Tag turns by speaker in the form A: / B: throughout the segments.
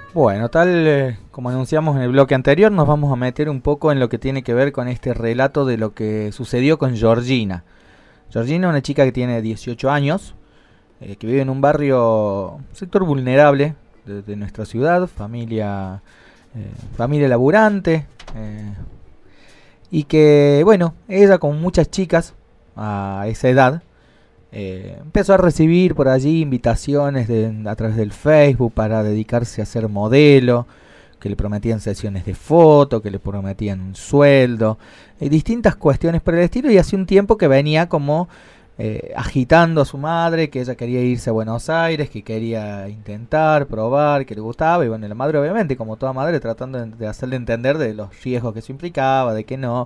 A: Bueno, como anunciamos en el bloque anterior, nos vamos a meter un poco en lo que tiene que ver con este relato de lo que sucedió con Georgina. Georgina es una chica que tiene 18 años, que vive en un barrio, un sector vulnerable de nuestra ciudad, familia laburante, y que, bueno, ella como muchas chicas a esa edad, empezó a recibir por allí invitaciones a través del Facebook para dedicarse a ser modelo, que le prometían sesiones de foto, que le prometían un sueldo, y distintas cuestiones por el estilo, y hace un tiempo que venía como agitando a su madre, que ella quería irse a Buenos Aires, que quería intentar, probar, que le gustaba, y bueno, la madre obviamente, como toda madre, tratando de hacerle entender de los riesgos que eso implicaba, de que no.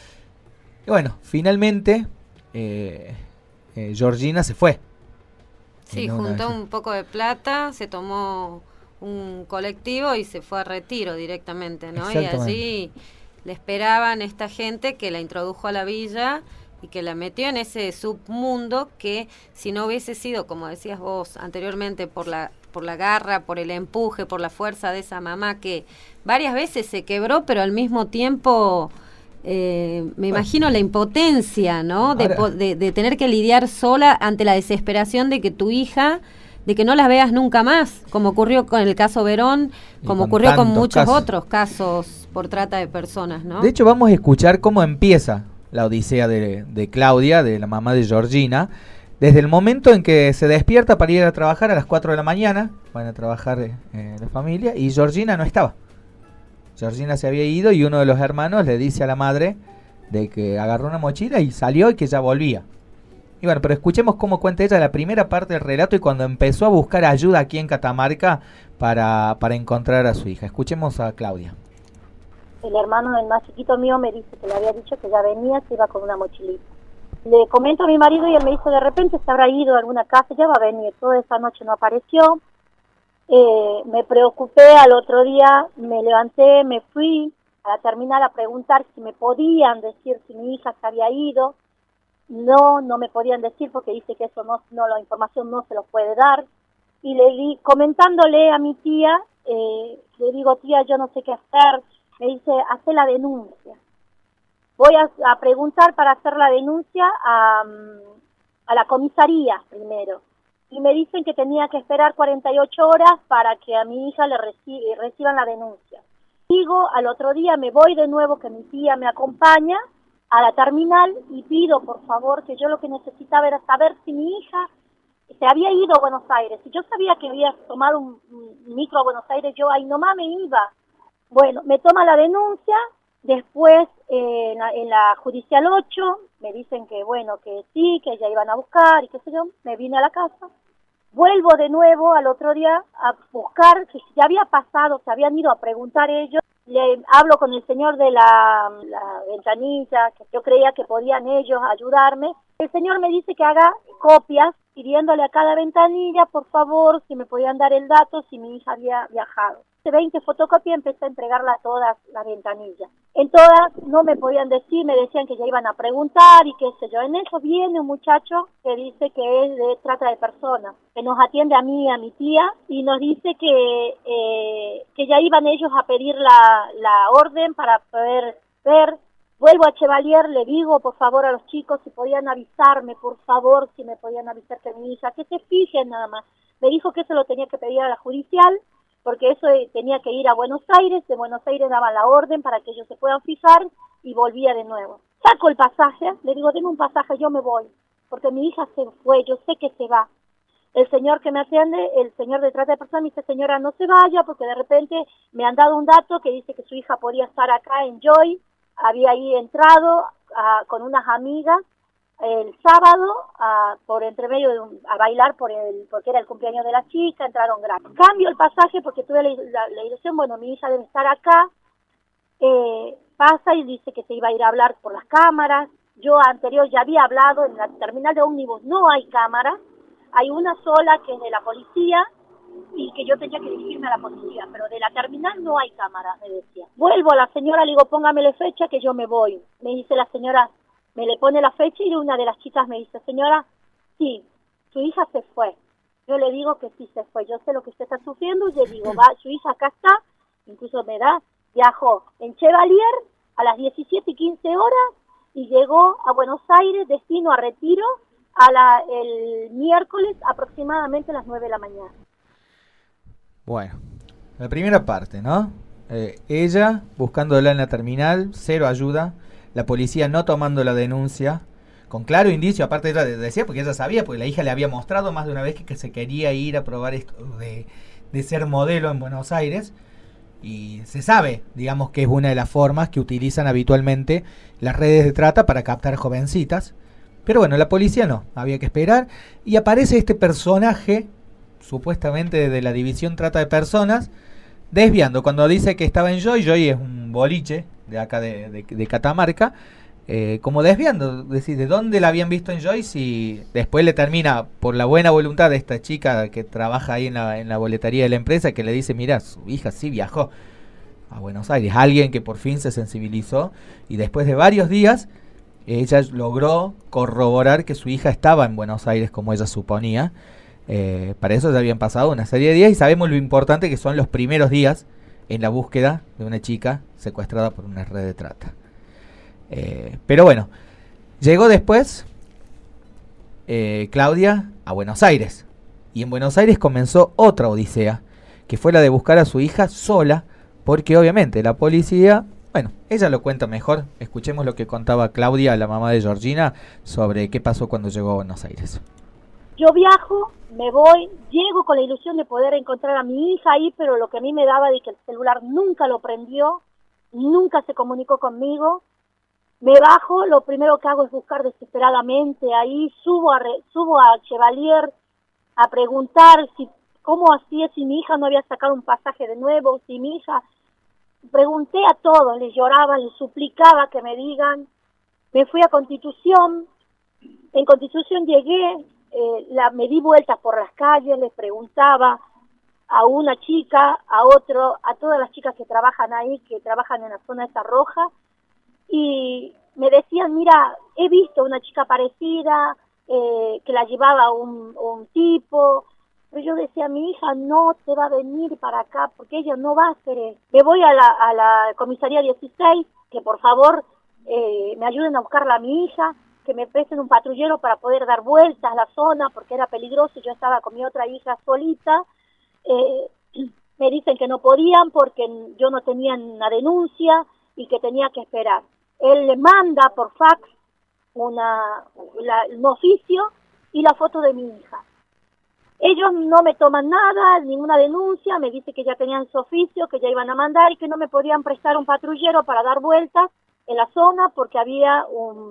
A: Y bueno, finalmente Georgina se fue.
B: Sí,
A: En una,
B: juntó un poco de plata, se tomó un colectivo y se fue a Retiro directamente, ¿no? Y
A: exactamente.
B: allí le esperaban esta gente que la introdujo a la villa y que la metió en ese submundo que si no hubiese sido, como decías vos anteriormente, por la garra, por el empuje, por la fuerza de esa mamá que varias veces se quebró, pero al mismo tiempo me
A: Bueno,
B: imagino la impotencia, ¿no?
A: ahora,
B: De tener que lidiar sola ante la desesperación de que tu hija, de que no la veas nunca más, como ocurrió con el caso Verón,
A: y
B: como
A: con
B: ocurrió con
A: tantos
B: muchos
A: casos.
B: otros casos por trata de personas,
A: De
B: ¿no?
A: hecho, vamos a escuchar cómo empieza la odisea de Claudia, de la mamá de Georgina, desde el momento en que se despierta para ir a trabajar a las 4 de la mañana, van a trabajar la familia, y Georgina no estaba. Georgina se había ido y uno de los hermanos le dice a la madre de que agarró una mochila y salió y que ya volvía. Y bueno, pero escuchemos cómo cuenta ella la primera parte del relato y cuando empezó a buscar ayuda aquí en Catamarca para encontrar a su hija. Escuchemos a Claudia.
C: El hermano del más chiquito mío me dice que le había dicho que ya venía, se iba con una mochilita. Le comento a mi marido y él me dice, de repente se habrá ido a alguna casa, ya va a venir. Toda esa noche no apareció. Me preocupé, al otro día me levanté, me fui a la terminal a preguntar si me podían decir si mi hija se había ido. No, no me podían decir porque dice que eso no, la información no se lo puede dar. Y le di, comentándole a mi tía, le digo, tía, yo no sé qué hacer. Me dice, hace la denuncia. Voy a preguntar para hacer la denuncia a la comisaría primero. Y me dicen que tenía que esperar 48 horas para que a mi hija reciban la denuncia. Digo, al otro día me voy de nuevo, que mi tía me acompaña a la terminal y pido, por favor, que yo lo que necesitaba era saber si mi hija se había ido a Buenos Aires. Si yo sabía que había tomado un micro a Buenos Aires, yo ahí nomás me iba. Bueno, me toma la denuncia, después en la Judicial 8 me dicen que bueno, que sí, que ya iban a buscar y qué sé yo, me vine a la casa, vuelvo de nuevo al otro día a buscar, que ya había pasado, se habían ido a preguntar ellos, le hablo con el señor de la ventanilla, que yo creía que podían ellos ayudarme, el señor me dice que haga copias, pidiéndole a cada ventanilla, por favor, si me podían dar el dato, si mi hija había viajado. 20 fotocopias empecé a entregarla a todas las ventanillas. En todas no me podían decir, me decían que ya iban a preguntar y qué sé yo. En eso viene un muchacho que dice que es de trata de personas, que nos atiende a mí y a mi tía y nos dice que ya iban ellos a pedir la orden para poder ver. Vuelvo a Chevalier, le digo por favor a los chicos si podían avisarme, por favor, si me podían avisar que mi hija, que se fijen nada más. Me dijo que eso lo tenía que pedir a la judicial, porque eso tenía que ir a Buenos Aires, de Buenos Aires daban la orden para que ellos se puedan fijar y volvía de nuevo. Saco el pasaje, le digo, deme un pasaje, yo me voy, porque mi hija se fue, yo sé que se va. El señor que me atiende, el señor de trata de personas, me dice, señora, no se vaya, porque de repente me han dado un dato que dice que su hija podía estar acá en Joy, había ahí entrado con unas amigas el sábado por entre medio a bailar porque era el cumpleaños de la chica, entraron gratis. Cambio el pasaje porque tuve la ilusión, bueno, mi hija debe estar acá, pasa y dice que se iba a ir a hablar por las cámaras. Yo anterior ya había hablado en la terminal de ómnibus, no hay cámaras, hay una sola que es de la policía y que yo tenía que dirigirme a la policía, pero de la terminal no hay cámaras, me decía. Vuelvo a la señora, le digo, póngamele fecha que yo me voy. Me dice la señora, me le pone la fecha y una de las chicas me dice, señora, sí, su hija se fue, Yo le digo que sí se fue, yo sé lo que usted está sufriendo, y le digo, va, su hija acá está, incluso viajó en Chevalier a las 17:15 y llegó a Buenos Aires, destino a Retiro, el miércoles aproximadamente a las 9 de la mañana.
A: Bueno, la primera parte, ¿no? Ella buscándola en la terminal, cero ayuda, la policía no tomando la denuncia, con claro indicio, aparte ella decía, porque ella sabía, porque la hija le había mostrado más de una vez que se quería ir a probar esto de ser modelo en Buenos Aires, y se sabe, digamos, que es una de las formas que utilizan habitualmente las redes de trata para captar jovencitas. Pero bueno, la policía no, había que esperar, y aparece este personaje, supuestamente de la división trata de personas, desviando, cuando dice que estaba en Joy. Joy es un boliche de acá de Catamarca, como desviando, decir, de dónde la habían visto en Joy, si después le termina, por la buena voluntad de esta chica que trabaja ahí en la boletería de la empresa, que le dice, mira, su hija sí viajó a Buenos Aires, alguien que por fin se sensibilizó, y después de varios días, ella logró corroborar que su hija estaba en Buenos Aires como ella suponía. Para eso ya habían pasado una serie de días y sabemos lo importante que son los primeros días en la búsqueda de una chica secuestrada por una red de trata. Pero bueno, llegó después Claudia a Buenos Aires, y en Buenos Aires comenzó otra odisea, que fue la de buscar a su hija sola, porque obviamente la policía, bueno, ella lo cuenta mejor. Escuchemos lo que contaba Claudia, la mamá de Georgina, sobre qué pasó cuando llegó a Buenos Aires.
C: Yo viajo, me voy, llego con la ilusión de poder encontrar a mi hija ahí, pero lo que a mí me daba de que el celular nunca lo prendió, nunca se comunicó conmigo. Me bajo, lo primero que hago es buscar desesperadamente ahí, subo a Chevalier a preguntar cómo hacía, si mi hija no había sacado un pasaje de nuevo, si mi hija... Pregunté a todos, les lloraba, les suplicaba que me digan. Me fui a Constitución, en Constitución llegué, me di vueltas por las calles, les preguntaba a una chica, a otro, a todas las chicas que trabajan ahí, que trabajan en la zona esa roja, y me decían, mira, he visto una chica parecida, que la llevaba un tipo. Pero yo decía, mi hija no se va a venir para acá porque ella no va a hacer eso. Me voy a la comisaría 16, que por favor me ayuden a buscarla a mi hija, que me presten un patrullero para poder dar vueltas a la zona porque era peligroso. Yo estaba con mi otra hija solita. Me dicen que no podían porque yo no tenía una denuncia y que tenía que esperar. Él le manda por fax un oficio y la foto de mi hija. Ellos no me toman nada, ninguna denuncia, me dice que ya tenían su oficio, que ya iban a mandar y que no me podían prestar un patrullero para dar vueltas en la zona porque había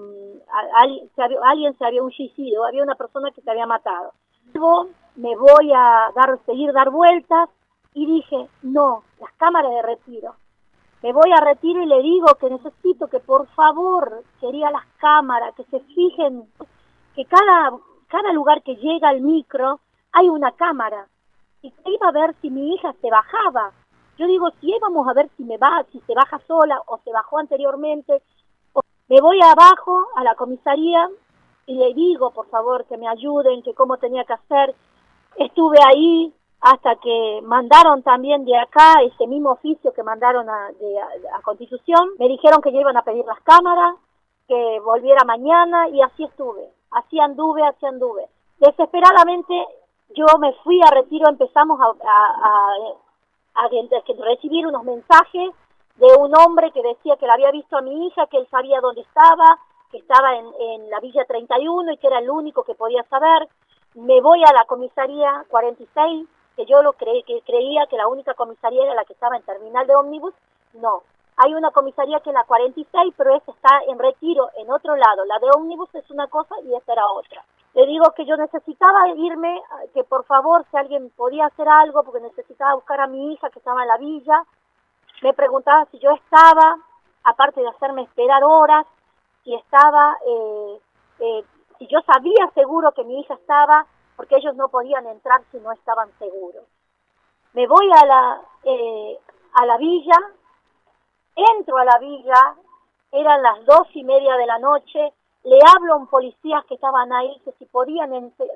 C: alguien se había un suicidio, había una persona que se había matado. Luego me voy a seguir dar vueltas y dije, no, las cámaras de Retiro. Me voy a Retiro y le digo que necesito que por favor, quería las cámaras, que se fijen, que cada lugar que llega el micro hay una cámara, y que iba a ver si mi hija se bajaba. Yo digo, si íbamos a ver si se baja sola o se bajó anteriormente. Me voy abajo a la comisaría y le digo, por favor, que me ayuden, que cómo tenía que hacer. Estuve ahí hasta que mandaron también de acá ese mismo oficio que mandaron a Constitución. Me dijeron que ya iban a pedir las cámaras, que volviera mañana, y así estuve. Así anduve. Desesperadamente yo me fui a Retiro, empezamos a recibir unos mensajes de un hombre que decía que la había visto a mi hija, que él sabía dónde estaba, que estaba en la Villa 31 y que era el único que podía saber. Me voy a la comisaría 46, que yo creía que la única comisaría era la que estaba en terminal de ómnibus. No, hay una comisaría que es la 46, pero esa está en Retiro, en otro lado. La de ómnibus es una cosa y esta era otra. Le digo que yo necesitaba irme, que por favor, si alguien podía hacer algo, porque necesitaba buscar a mi hija que estaba en la villa. Me preguntaba si yo estaba, aparte de hacerme esperar horas, si estaba, si yo sabía seguro que mi hija estaba, porque ellos no podían entrar si no estaban seguros. Me voy a la villa, entro a la villa, eran las 2:30 de la noche, le hablo a un policía que estaban ahí, que si podían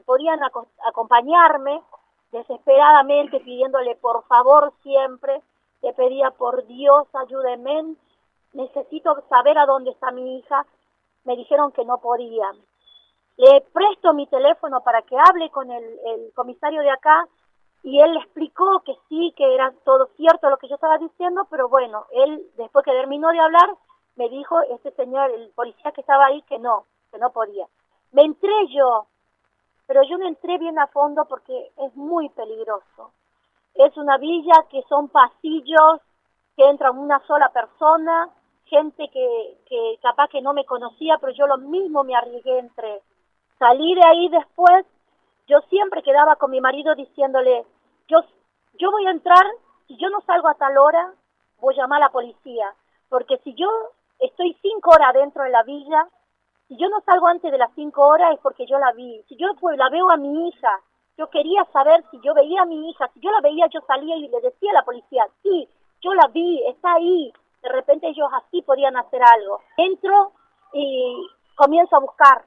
C: acompañarme, desesperadamente pidiéndole por favor siempre, le pedía por Dios, ayúdenme, necesito saber a dónde está mi hija. Me dijeron que no podían. Le presto mi teléfono para que hable con el comisario de acá, y él le explicó que sí, que era todo cierto lo que yo estaba diciendo, pero bueno, él después que terminó de hablar, me dijo este señor, el policía que estaba ahí, que no podía. Me entré yo, pero yo no entré bien a fondo porque es muy peligroso. Es una villa que son pasillos, que entra una sola persona, gente que capaz que no me conocía, pero yo lo mismo me arriesgué, entré. Salí de ahí después, yo siempre quedaba con mi marido diciéndole, yo voy a entrar, si yo no salgo a tal hora, voy a llamar a la policía, porque si yo estoy 5 horas dentro de la villa, si yo no salgo antes de las 5 horas es porque yo la vi. Si yo pues la veo a mi hija, yo quería saber si yo veía a mi hija, si yo la veía, yo salía y le decía a la policía, sí, yo la vi, está ahí. De repente ellos así podían hacer algo. Entro y comienzo a buscar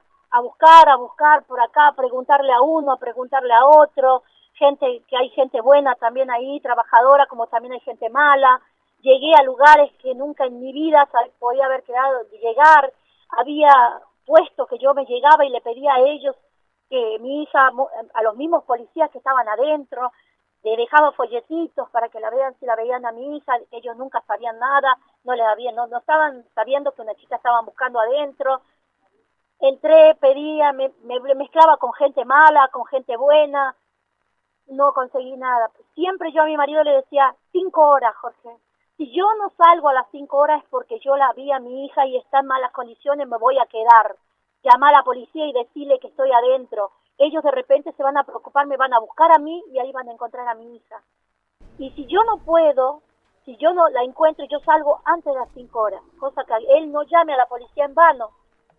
C: por acá, a preguntarle a uno, a preguntarle a otro, gente, que hay gente buena también ahí, trabajadora, como también hay gente mala. Llegué a lugares que nunca en mi vida podía haber quedado de llegar. Había puestos que yo me llegaba y le pedía a ellos que mi hija, a los mismos policías que estaban adentro, le dejaba folletitos para que la vean, si la veían a mi hija, ellos nunca sabían nada, no estaban sabiendo que una chica estaba buscando adentro. Entré, pedía, me mezclaba con gente mala, con gente buena, no conseguí nada. Siempre yo a mi marido le decía, 5 horas, Jorge. Si yo no salgo a las 5 horas es porque yo la vi a mi hija y está en malas condiciones, me voy a quedar. Llamar a la policía y decirle que estoy adentro. Ellos de repente se van a preocupar, me van a buscar a mí y ahí van a encontrar a mi hija. Y si yo no puedo, si yo no la encuentro, yo salgo antes de las 5 horas, cosa que él no llame a la policía en vano.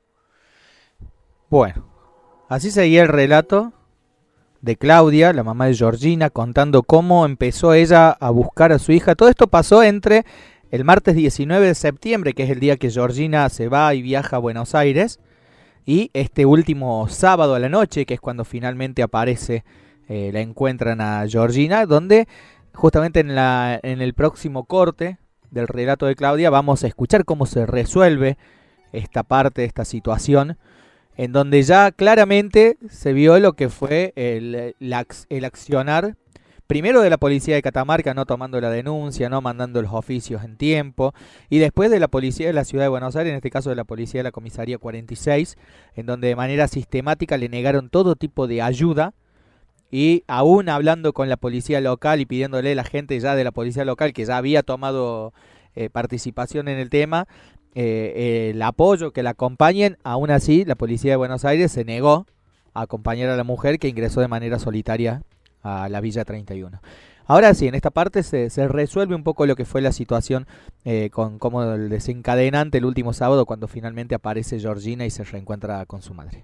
A: Bueno, así seguía el relato de Claudia, la mamá de Georgina, contando cómo empezó ella a buscar a su hija. Todo esto pasó entre el martes 19 de septiembre, que es el día que Georgina se va y viaja a Buenos Aires, y este último sábado a la noche, que es cuando finalmente aparece, la encuentran a Georgina, donde justamente en el próximo corte del relato de Claudia vamos a escuchar cómo se resuelve esta parte, esta situación, en donde ya claramente se vio lo que fue el accionar, primero de la policía de Catamarca, no tomando la denuncia, no mandando los oficios en tiempo, y después de la policía de la ciudad de Buenos Aires, en este caso de la policía de la comisaría 46, en donde de manera sistemática le negaron todo tipo de ayuda, y aún hablando con la policía local y pidiéndole a la gente ya de la policía local que ya había tomado participación en el tema, el apoyo, que la acompañen, aún así la policía de Buenos Aires se negó a acompañar a la mujer, que ingresó de manera solitaria a la Villa 31. Ahora sí, en esta parte se resuelve un poco lo que fue la situación, con como el desencadenante el último sábado, cuando finalmente aparece Georgina y se reencuentra con su madre.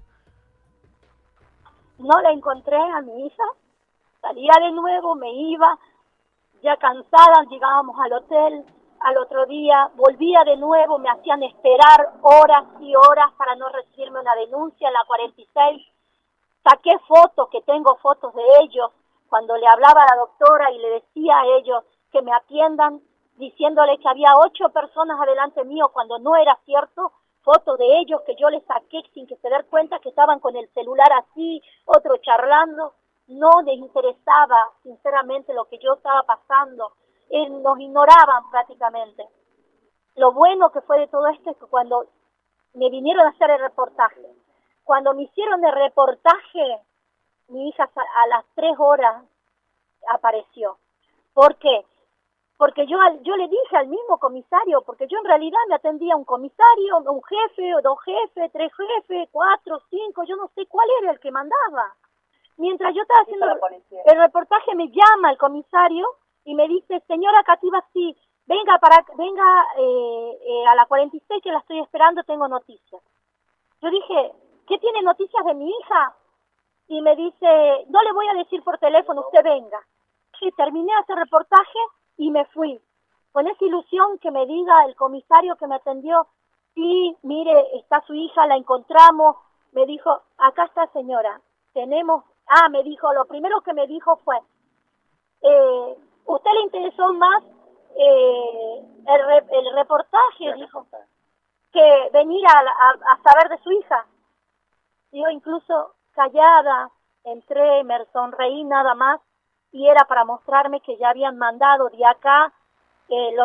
C: No la encontré a mi hija, salía de nuevo, me iba, ya cansada, llegábamos al hotel. Al otro día volvía de nuevo, me hacían esperar horas y horas para no recibirme una denuncia en la 46. Saqué fotos, que tengo fotos de ellos, cuando le hablaba a la doctora y le decía a ellos que me atiendan, diciéndole que había 8 personas adelante mío, cuando no era cierto. Fotos de ellos que yo les saqué sin que se den cuenta, que estaban con el celular así, otro charlando. No les interesaba sinceramente lo que yo estaba pasando. Nos ignoraban prácticamente. Lo bueno que fue de todo esto es que cuando me vinieron a hacer el reportaje, cuando me hicieron el reportaje, mi hija a las 3 horas apareció. ¿Por qué? Porque yo le dije al mismo comisario, porque yo en realidad me atendía un comisario, un jefe, 2 jefes, 3 jefes, 4, 5, yo no sé cuál era el que mandaba. Mientras yo estaba haciendo el reportaje, me llama el comisario y me dice, señora Cativa, sí, venga a la 46 que la estoy esperando, tengo noticias. Yo dije, ¿qué tiene noticias de mi hija? Y me dice, no le voy a decir por teléfono, usted venga. Sí, terminé ese reportaje y me fui. Con esa ilusión que me diga el comisario que me atendió, sí, mire, está su hija, la encontramos. Me dijo, acá está señora, tenemos, me dijo, lo primero que me dijo fue, ¿usted le interesó más el reportaje? Dijo, que venir a saber de su hija. Yo incluso callada entré, me sonreí nada más, y era para mostrarme que ya habían mandado de acá el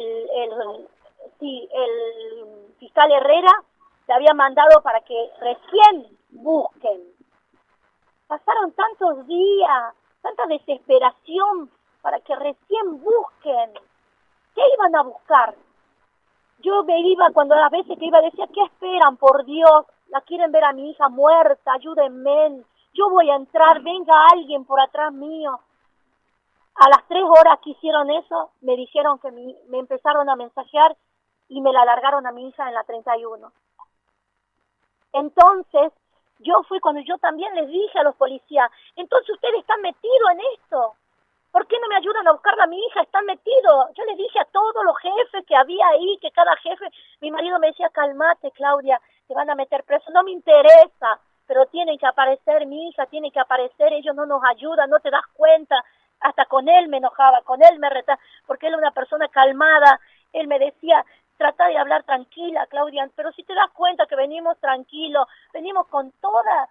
C: fiscal Herrera, le había mandado para que recién busquen. Pasaron tantos días, tanta desesperación para que recién busquen. ¿Qué iban a buscar? Yo me iba, cuando las veces que iba, decía, ¿qué esperan, por Dios? La quieren ver a mi hija muerta, ayúdenme. Yo voy a entrar, venga alguien por atrás mío. A las 3 horas que hicieron eso, me dijeron que me empezaron a mensajear y me la largaron a mi hija en la 31. Entonces, yo fui cuando yo también les dije a los policías, entonces ustedes están metidos en esto. ¿Por qué no me ayudan a buscarla a mi hija? Están metidos. Yo les dije a todos los jefes que había ahí, que cada jefe, mi marido me decía, calmate, Claudia, te van a meter preso. No me interesa, pero tienen que aparecer, mi hija tiene que aparecer, ellos no nos ayudan, no te das cuenta. Hasta con él me enojaba, con él me retaba, porque él era una persona calmada. Él me decía, trata de hablar tranquila, Claudia, pero si te das cuenta que venimos tranquilos, venimos con toda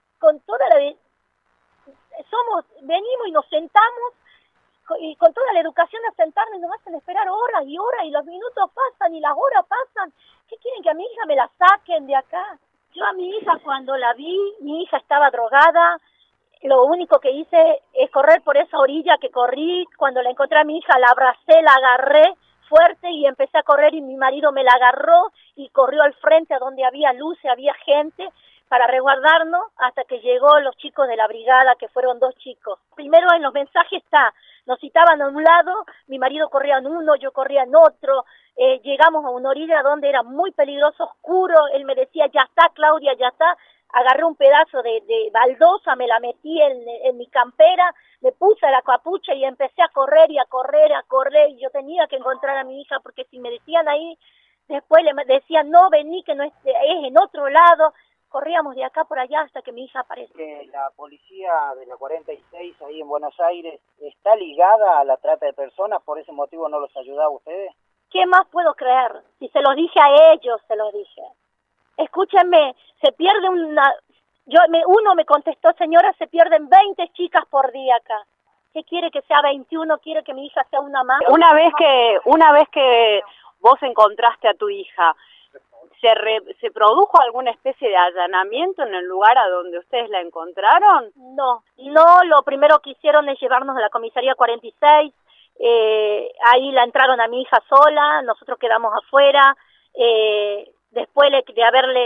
C: venimos y nos sentamos, y con toda la educación a sentarnos, y nos hacen esperar horas y horas, y los minutos pasan y las horas pasan. ¿Qué quieren, que a mi hija me la saquen de acá? Yo a mi hija, cuando la vi, mi hija estaba drogada. Lo único que hice es correr por esa orilla que corrí. Cuando la encontré a mi hija, la abracé, la agarré fuerte y empecé a correr, y mi marido me la agarró y corrió al frente a donde había luces, había gente, para resguardarnos, hasta que llegó los chicos de la brigada, que fueron 2 chicos. Primero en los mensajes nos citaban a un lado, mi marido corría en uno, yo corría en otro. Llegamos a una orilla donde era muy peligroso, oscuro. Él me decía, ya está, Claudia, ya está. Agarré un pedazo de baldosa, me la metí en mi campera, me puse la capucha y empecé a correr y a correr, y yo tenía que encontrar a mi hija, porque si me decían ahí, después le decían, no, vení, que no es en otro lado. Corríamos de acá por allá hasta que mi hija apareció.
D: La policía de la 46 ahí en Buenos Aires está ligada a la trata de personas, ¿por ese motivo no los ayudaba a ustedes?
C: ¿Qué más puedo creer? Si se los dije a ellos, se los dije. Escúchenme, se pierde uno me contestó, señora, se pierden 20 chicas por día acá. ¿Qué quiere que sea 21? ¿Quiere que mi hija sea una más?
E: Una vez que vos encontraste a tu hija, ¿se produjo alguna especie de allanamiento en el lugar a donde ustedes la encontraron?
C: No, lo primero que hicieron es llevarnos a la comisaría 46, ahí la entraron a mi hija sola, nosotros quedamos afuera, después de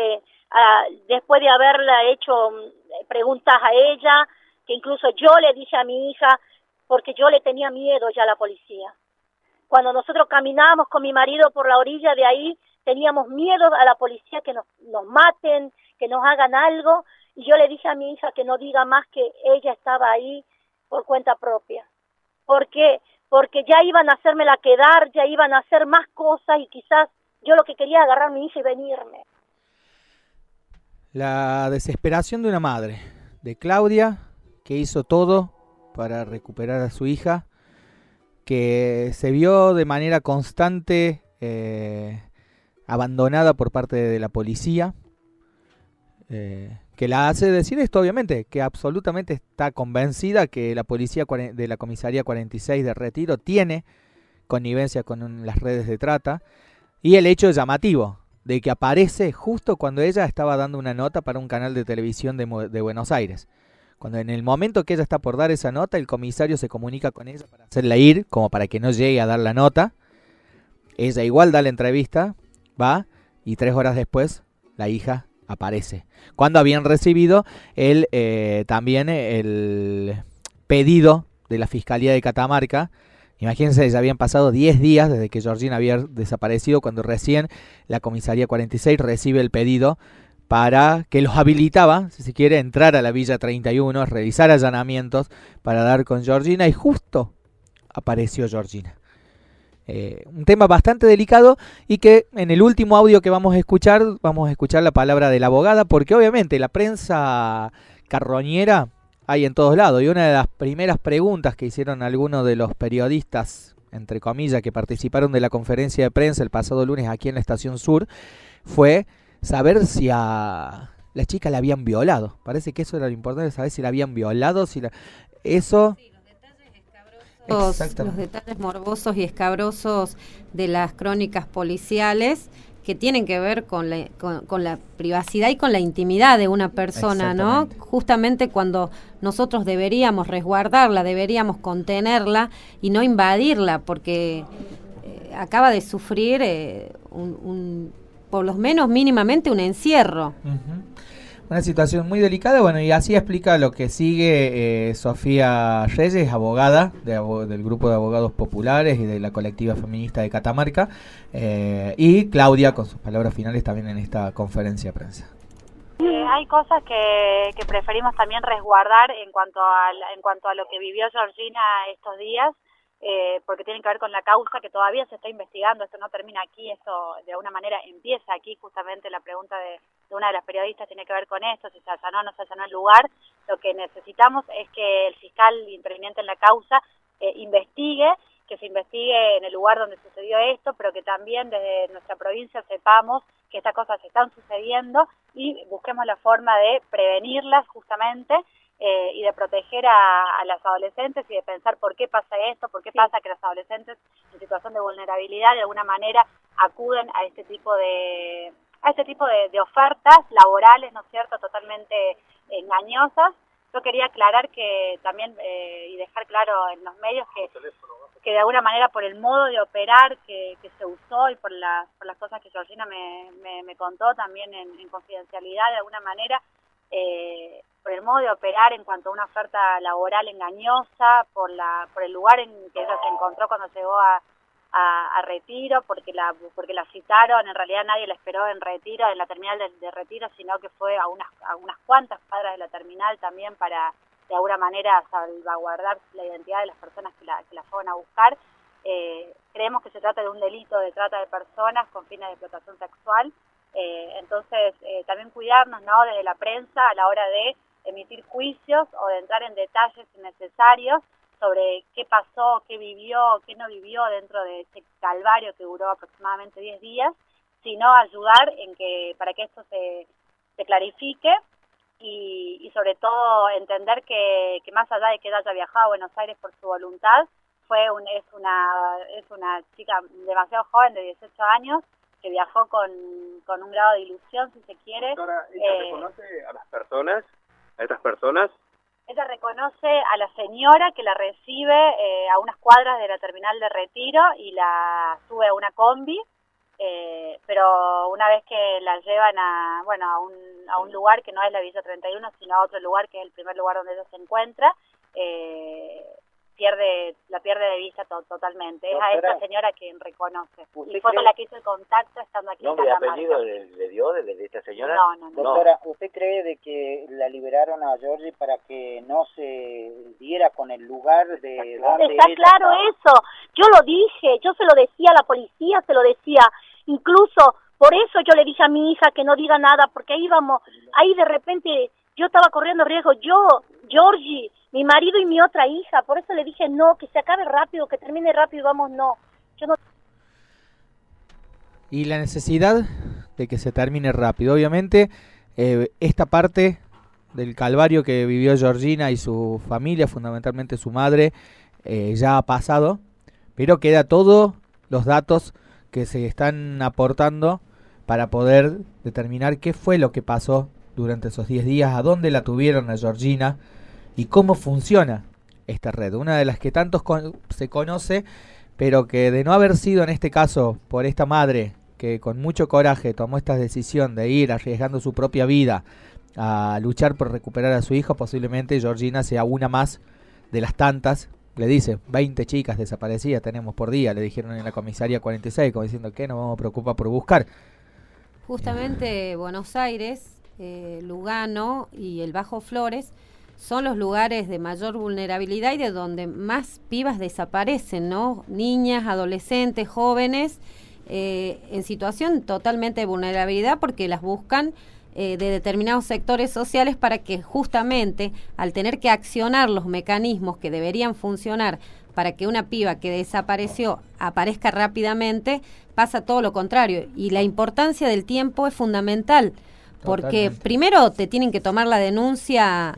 C: haberla hecho preguntas a ella, que incluso yo le dije a mi hija, porque yo le tenía miedo ya a la policía. Cuando nosotros caminábamos con mi marido por la orilla de ahí, teníamos miedo a la policía, que nos maten, que nos hagan algo, y yo le dije a mi hija que no diga más que ella estaba ahí por cuenta propia. ¿Por qué? Porque ya iban a hacérmela quedar, ya iban a hacer más cosas, y quizás yo lo que quería es agarrar a mi hija y venirme.
A: La desesperación de una madre, de Claudia, que hizo todo para recuperar a su hija, que se vio de manera constante abandonada por parte de la policía, que la hace decir esto, obviamente, que absolutamente está convencida que la policía de la comisaría 46 de Retiro tiene connivencia con las redes de trata, y el hecho llamativo de que aparece justo cuando ella estaba dando una nota para un canal de televisión de Buenos Aires. Cuando en el momento que ella está por dar esa nota, el comisario se comunica con ella para hacerla ir, como para que no llegue a dar la nota. Ella igual da la entrevista, va, y 3 horas después la hija aparece. Cuando habían recibido también el pedido de la Fiscalía de Catamarca. Imagínense, ya habían pasado 10 días desde que Georgina había desaparecido, cuando recién la comisaría 46 recibe el pedido para que los habilitaba, si se quiere, entrar a la Villa 31, realizar allanamientos para dar con Georgina, y justo apareció Georgina. un tema bastante delicado y que en el último audio que vamos a escuchar la palabra de la abogada, porque obviamente la prensa carroñera hay en todos lados, y una de las primeras preguntas que hicieron algunos de los periodistas, entre comillas, que participaron de la conferencia de prensa el pasado lunes aquí en la Estación Sur, fue saber si a la chica la habían violado. Parece que eso era lo importante, saber si la habían violado, eso...
B: Sí, los detalles morbosos y escabrosos de las crónicas policiales que tienen que ver con la privacidad y con la intimidad de una persona, ¿no? Justamente cuando nosotros deberíamos resguardarla, deberíamos contenerla y no invadirla, porque acaba de sufrir por lo menos mínimamente un encierro.
A: Uh-huh. Una situación muy delicada, bueno, y así explica lo que sigue Sofía Reyes, abogada del grupo de abogados populares y de la colectiva feminista de Catamarca, y Claudia con sus palabras finales también en esta conferencia de prensa.
E: Hay cosas que preferimos también resguardar en cuanto a lo que vivió Georgina estos días, porque tienen que ver con la causa que todavía se está investigando. Esto no termina aquí, esto de alguna manera empieza aquí. Justamente la pregunta de una de las periodistas tiene que ver con esto, si se allanó o no se allanó el lugar. Lo que necesitamos es que el fiscal interviniente en la causa que se investigue en el lugar donde sucedió esto, pero que también desde nuestra provincia sepamos que estas cosas están sucediendo y busquemos la forma de prevenirlas justamente, y de proteger a las adolescentes y de pensar por qué pasa esto, por qué pasa que las adolescentes en situación de vulnerabilidad de alguna manera acuden a este tipo de ofertas laborales, ¿no es cierto?, totalmente engañosas. Yo quería aclarar que también y dejar claro en los medios que de alguna manera por el modo de operar que se usó y por las cosas que Georgina me contó también en confidencialidad de alguna manera, por el modo de operar en cuanto a una oferta laboral engañosa, por el lugar en que ella se encontró cuando llegó a Retiro, porque la citaron, en realidad nadie la esperó en Retiro, en la terminal de Retiro, sino que fue a unas cuantas cuadras de la terminal también para de alguna manera salvaguardar la identidad de las personas que la fueron a buscar. Creemos que se trata de un delito de trata de personas con fines de explotación sexual. Entonces también cuidarnos, ¿no?, desde la prensa a la hora de emitir juicios o de entrar en detalles innecesarios sobre qué pasó, qué vivió, qué no vivió dentro de este calvario que duró aproximadamente 10 días, sino ayudar para que esto se clarifique y sobre todo entender que más allá de que ella haya viajado a Buenos Aires por su voluntad, es una chica demasiado joven de 18 años que viajó con un grado de ilusión, si se quiere.
F: Doctora, ¿ella reconoce a las personas, a estas personas?
E: Ella reconoce a la señora que la recibe a unas cuadras de la terminal de Retiro y la sube a una combi, pero una vez que la llevan a un lugar que no es la Villa 31, sino a otro lugar que es el primer lugar donde ella se encuentra, la pierde de vista totalmente. Es a esta señora quien reconoce. Y fue con la que hizo el contacto estando aquí en Catamarca.
F: ¿Nombre y apellido le dio de esta señora?
E: No.
D: Doctora, ¿usted cree de que la liberaron a Georgie para que no se diera con el lugar de donde
C: Está claro eso. Yo lo dije, yo se lo decía a la policía, se lo decía. Incluso por eso yo le dije a mi hija que no diga nada, porque ahí de repente yo estaba corriendo riesgo, Georgie, mi marido y mi otra hija, por eso le dije no, que se acabe rápido, que termine rápido, vamos, no. Yo no.
A: Y la necesidad de que se termine rápido, obviamente, esta parte del calvario que vivió Georgina y su familia, fundamentalmente su madre, ya ha pasado, pero queda todos los datos que se están aportando para poder determinar qué fue lo que pasó durante esos 10 días, a dónde la tuvieron a Georgina y cómo funciona esta red. Una de las que tantos se conoce, pero que de no haber sido en este caso por esta madre que con mucho coraje tomó esta decisión de ir arriesgando su propia vida a luchar por recuperar a su hijo, posiblemente Georgina sea una más de las tantas. Le dice, 20 chicas desaparecidas tenemos por día, le dijeron en la comisaría 46, como diciendo que nos vamos a preocupar por buscar.
B: Justamente Buenos Aires, Lugano y el Bajo Flores son los lugares de mayor vulnerabilidad y de donde más pibas desaparecen, ¿no? Niñas, adolescentes, jóvenes, en situación totalmente de vulnerabilidad porque las buscan de determinados sectores sociales para que justamente al tener que accionar los mecanismos que deberían funcionar para que una piba que desapareció aparezca rápidamente, pasa todo lo contrario. Y la importancia del tiempo es fundamental, porque totalmente. Primero te tienen que tomar la denuncia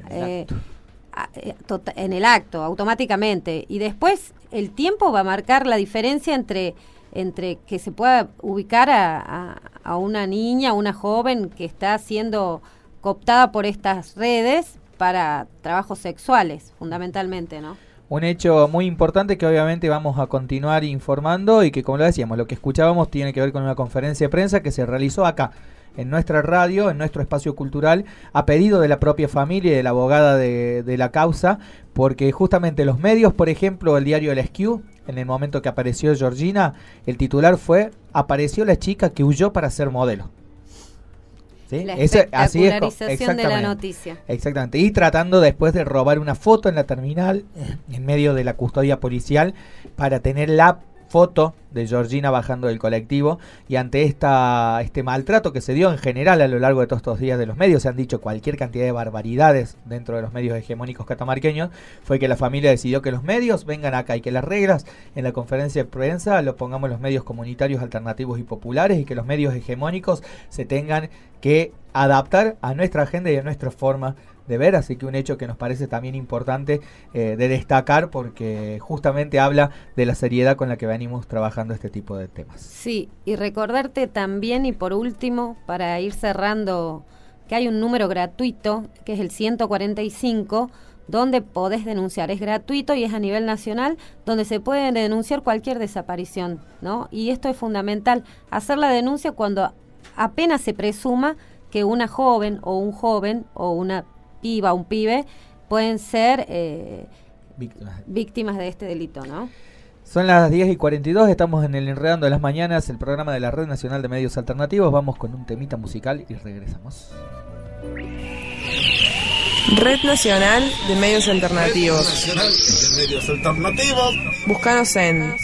B: en el acto, automáticamente, y después el tiempo va a marcar la diferencia entre que se pueda ubicar a una niña, una joven que está siendo cooptada por estas redes para trabajos sexuales, fundamentalmente, ¿no?
A: Un hecho muy importante que obviamente vamos a continuar informando y que, como lo decíamos, lo que escuchábamos tiene que ver con una conferencia de prensa que se realizó acá, en nuestra radio, en nuestro espacio cultural, a pedido de la propia familia y de la abogada de la causa, porque justamente los medios, por ejemplo, el diario El Esquiú, en el momento que apareció Georgina, el titular fue: apareció la chica que huyó para ser modelo. ¿Sí?
B: La espectacularización de la noticia.
A: Exactamente, y tratando después de robar una foto en la terminal, en medio de la custodia policial, para tener la foto de Georgina bajando del colectivo. Y ante este maltrato que se dio en general a lo largo de todos estos días de los medios, se han dicho cualquier cantidad de barbaridades dentro de los medios hegemónicos catamarqueños, fue que la familia decidió que los medios vengan acá y que las reglas en la conferencia de prensa lo pongamos los medios comunitarios, alternativos y populares, y que los medios hegemónicos se tengan que adaptar a nuestra agenda y a nuestra forma de ver. Así que un hecho que nos parece también importante de destacar, porque justamente habla de la seriedad con la que venimos trabajando este tipo de temas.
B: Sí, y recordarte también, y por último, para ir cerrando, que hay un número gratuito, que es el 145, donde podés denunciar. Es gratuito y es a nivel nacional, donde se puede denunciar cualquier desaparición, ¿no? Y esto es fundamental, hacer la denuncia cuando apenas se presuma que una joven o una piba, un pibe, pueden ser víctimas de este delito, ¿no?
A: Son las 10:42, estamos en el Enredando de las Mañanas, el programa de la Red Nacional de Medios Alternativos. Vamos con un temita musical y regresamos.
G: Red Nacional de Medios Alternativos. Búscanos en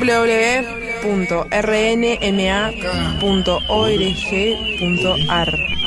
G: www.rnma.org.ar.